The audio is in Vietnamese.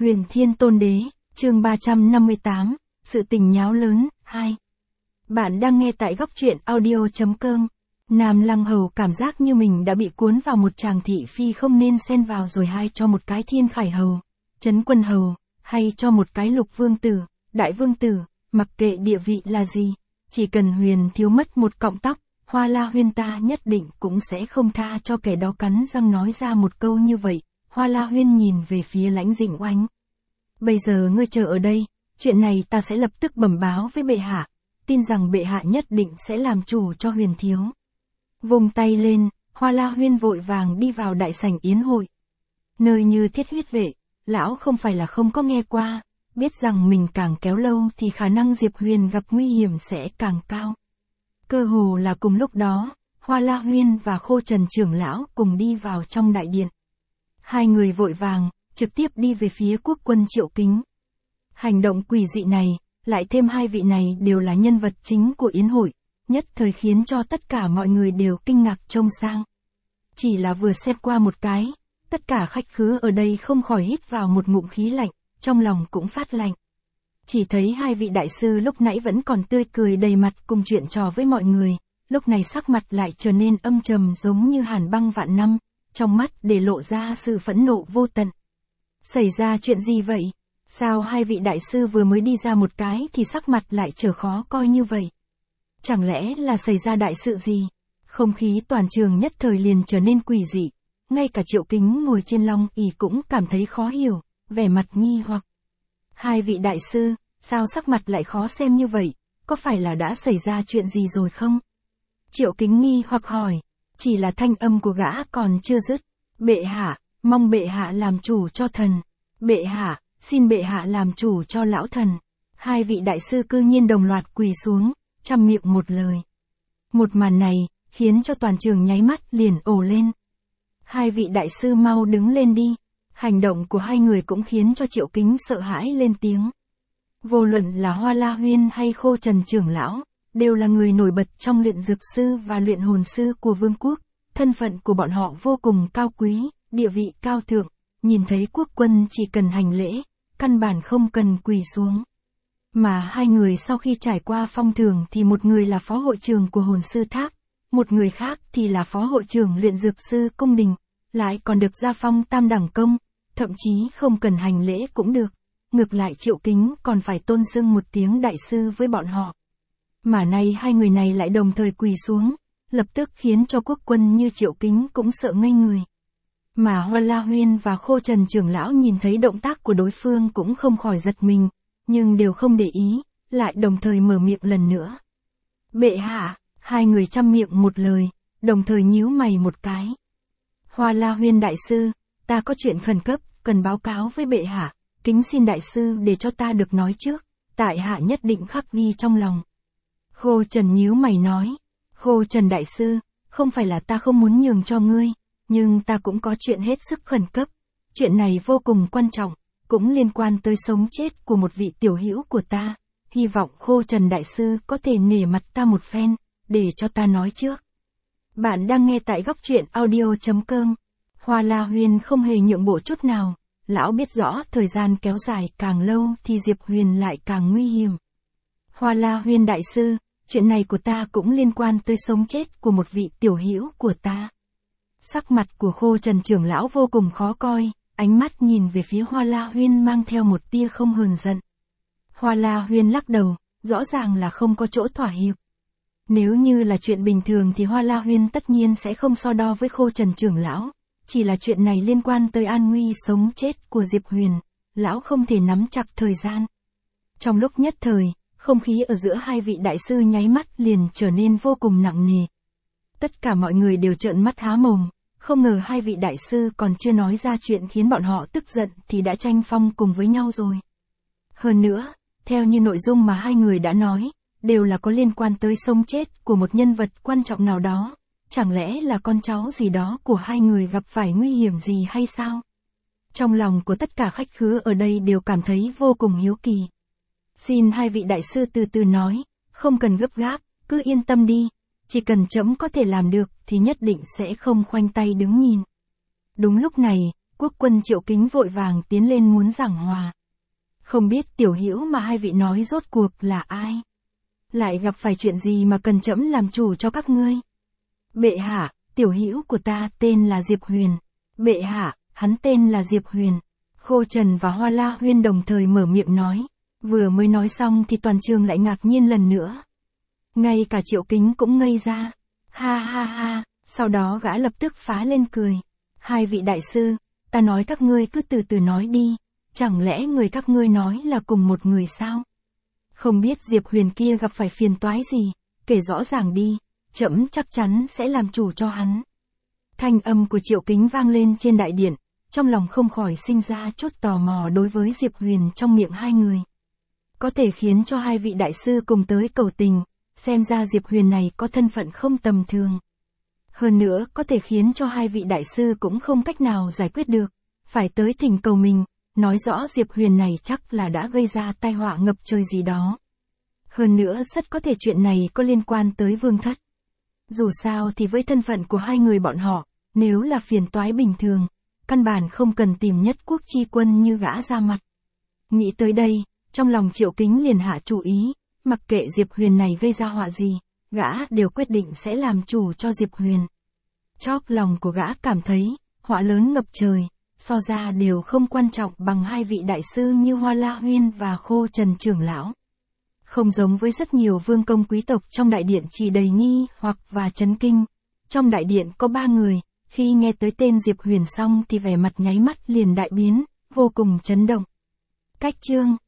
Huyền Thiên Tôn Đế, chương 358, sự tình nháo lớn, 2. Bạn đang nghe tại góc truyện audio.com. Nam Lăng Hầu cảm giác như mình đã bị cuốn vào một tràng thị phi không nên xen vào rồi, hay cho một cái Thiên Khải Hầu, Trấn Quân Hầu, hay cho một cái Lục Vương Tử, Đại Vương Tử, mặc kệ địa vị là gì, chỉ cần Huyền thiếu mất một cọng tóc, Hoa La Huyên ta nhất định cũng sẽ không tha cho kẻ đó. Cắn răng nói ra một câu như vậy, Hoa La Huyên nhìn về phía Lãnh Dĩnh Oánh. Bây giờ ngươi chờ ở đây, chuyện này ta sẽ lập tức bẩm báo với bệ hạ, tin rằng bệ hạ nhất định sẽ làm chủ cho Huyền thiếu. Vùng tay lên, Hoa La Huyên vội vàng đi vào đại sảnh yến hội. Nơi như Thiết Huyết Vệ, lão không phải là không có nghe qua, biết rằng mình càng kéo lâu thì khả năng Diệp Huyền gặp nguy hiểm sẽ càng cao. Cơ hồ là cùng lúc đó, Hoa La Huyên và Khô Trần trưởng lão cùng đi vào trong đại điện. Hai người vội vàng, trực tiếp đi về phía quốc quân Triệu Kính. Hành động quỷ dị này, lại thêm hai vị này đều là nhân vật chính của yến hội, nhất thời khiến cho tất cả mọi người đều kinh ngạc trông sang. Chỉ là vừa xem qua một cái, tất cả khách khứa ở đây không khỏi hít vào một ngụm khí lạnh, trong lòng cũng phát lạnh. Chỉ thấy hai vị đại sư lúc nãy vẫn còn tươi cười đầy mặt cùng chuyện trò với mọi người, lúc này sắc mặt lại trở nên âm trầm giống như hàn băng vạn năm, trong mắt để lộ ra sự phẫn nộ vô tận. Xảy ra chuyện gì vậy? Sao hai vị đại sư vừa mới đi ra một cái thì sắc mặt lại trở khó coi như vậy? Chẳng lẽ là xảy ra đại sự gì? Không khí toàn trường nhất thời liền trở nên quỷ dị, ngay cả Triệu Kính ngồi trên long ỷ cũng cảm thấy khó hiểu, vẻ mặt nghi hoặc. Hai vị đại sư, sao sắc mặt lại khó xem như vậy, có phải là đã xảy ra chuyện gì rồi không? Triệu Kính nghi hoặc hỏi, chỉ là thanh âm của gã còn chưa dứt. Bệ hạ, mong bệ hạ làm chủ cho thần. Bệ hạ, xin bệ hạ làm chủ cho lão thần. Hai vị đại sư cư nhiên đồng loạt quỳ xuống, trăm miệng một lời. Một màn này, khiến cho toàn trường nháy mắt liền ồ lên. Hai vị đại sư mau đứng lên đi. Hành động của hai người cũng khiến cho Triệu Kính sợ hãi lên tiếng. Vô luận là Hoa La Huyên hay Khô Trần trưởng lão, đều là người nổi bật trong luyện dược sư và luyện hồn sư của vương quốc. Thân phận của bọn họ vô cùng cao quý, địa vị cao thượng, nhìn thấy quốc quân chỉ cần hành lễ, căn bản không cần quỳ xuống. Mà hai người sau khi trải qua phong thường thì một người là phó hội trưởng của hồn sư tháp, một người khác thì là phó hội trưởng luyện dược sư cung đình, lại còn được gia phong tam đẳng công, thậm chí không cần hành lễ cũng được. Ngược lại Triệu Kính còn phải tôn xưng một tiếng đại sư với bọn họ. Mà nay hai người này lại đồng thời quỳ xuống, lập tức khiến cho quốc quân như Triệu Kính cũng sợ ngây người. Mà Hoa La Huyên và Khô Trần trưởng lão nhìn thấy động tác của đối phương cũng không khỏi giật mình, nhưng đều không để ý, lại đồng thời mở miệng lần nữa. Bệ hạ, hai người trăm miệng một lời, đồng thời nhíu mày một cái. Hoa La Huyên đại sư, ta có chuyện khẩn cấp, cần báo cáo với bệ hạ, kính xin đại sư để cho ta được nói trước, tại hạ nhất định khắc ghi trong lòng. Khô Trần nhíu mày nói, Khô Trần đại sư, không phải là ta không muốn nhường cho ngươi, nhưng ta cũng có chuyện hết sức khẩn cấp, chuyện này vô cùng quan trọng, cũng liên quan tới sống chết của một vị tiểu hữu của ta, hy vọng Khô Trần đại sư có thể nể mặt ta một phen, để cho ta nói trước. Bạn đang nghe tại góc truyện audio.com. Hoa La Huyên không hề nhượng bộ chút nào, lão biết rõ thời gian kéo dài càng lâu thì Diệp Huyền lại càng nguy hiểm. Hoa La Huyên đại sư, chuyện này của ta cũng liên quan tới sống chết của một vị tiểu hữu của ta. Sắc mặt của Khô Trần trưởng lão vô cùng khó coi, ánh mắt nhìn về phía Hoa La Huyên mang theo một tia không hờn giận. Hoa La Huyên lắc đầu, rõ ràng là không có chỗ thỏa hiệp. Nếu như là chuyện bình thường thì Hoa La Huyên tất nhiên sẽ không so đo với Khô Trần trưởng lão, chỉ là chuyện này liên quan tới an nguy sống chết của Diệp Huyền, lão không thể nắm chặt thời gian. Trong lúc nhất thời, không khí ở giữa hai vị đại sư nháy mắt liền trở nên vô cùng nặng nề. Tất cả mọi người đều trợn mắt há mồm, không ngờ hai vị đại sư còn chưa nói ra chuyện khiến bọn họ tức giận thì đã tranh phong cùng với nhau rồi. Hơn nữa, theo như nội dung mà hai người đã nói, đều là có liên quan tới sống chết của một nhân vật quan trọng nào đó, chẳng lẽ là con cháu gì đó của hai người gặp phải nguy hiểm gì hay sao? Trong lòng của tất cả khách khứa ở đây đều cảm thấy vô cùng hiếu kỳ. Xin hai vị đại sư từ từ nói, không cần gấp gáp, cứ yên tâm đi, chỉ cần trẫm có thể làm được thì nhất định sẽ không khoanh tay đứng nhìn. Đúng lúc này, Quốc quân Triệu Kính vội vàng tiến lên muốn giảng hòa. Không biết tiểu hữu mà hai vị nói rốt cuộc là ai? Lại gặp phải chuyện gì mà cần trẫm làm chủ cho các ngươi? Bệ hạ, tiểu hữu của ta tên là Diệp Huyền. Bệ hạ, hắn tên là Diệp Huyền. Khô Trần và Hoa La Huyên đồng thời mở miệng nói. Vừa mới nói xong thì toàn trường lại ngạc nhiên lần nữa. Ngay cả Triệu Kính cũng ngây ra. Ha ha ha, sau đó gã lập tức phá lên cười. Hai vị đại sư, ta nói các ngươi cứ từ từ nói đi. Chẳng lẽ người các ngươi nói là cùng một người sao? Không biết Diệp Huyền kia gặp phải phiền toái gì, kể rõ ràng đi, trẫm chắc chắn sẽ làm chủ cho hắn. Thanh âm của Triệu Kính vang lên trên đại điện, trong lòng không khỏi sinh ra chút tò mò đối với Diệp Huyền trong miệng hai người. Có thể khiến cho hai vị đại sư cùng tới cầu tình, xem ra Diệp Huyền này có thân phận không tầm thường. Hơn nữa có thể khiến cho hai vị đại sư cũng không cách nào giải quyết được, phải tới thỉnh cầu mình, nói rõ Diệp Huyền này chắc là đã gây ra tai họa ngập trời gì đó. Hơn nữa rất có thể chuyện này có liên quan tới Vương Thất. Dù sao thì với thân phận của hai người bọn họ, nếu là phiền toái bình thường, căn bản không cần tìm Nhất Quốc chi quân như gã ra mặt. Nghĩ tới đây, trong lòng Triệu Kính liền hạ chủ ý, mặc kệ Diệp Huyền này gây ra họa gì, gã đều quyết định sẽ làm chủ cho Diệp Huyền. Chóp lòng của gã cảm thấy, họa lớn ngập trời, so ra đều không quan trọng bằng hai vị đại sư như Hoa La Huyên và Khô Trần trưởng lão. Không giống với rất nhiều vương công quý tộc trong đại điện chỉ đầy nghi hoặc và chấn kinh. Trong đại điện có 3 người, khi nghe tới tên Diệp Huyền xong thì vẻ mặt nháy mắt liền đại biến, vô cùng chấn động. Cách chương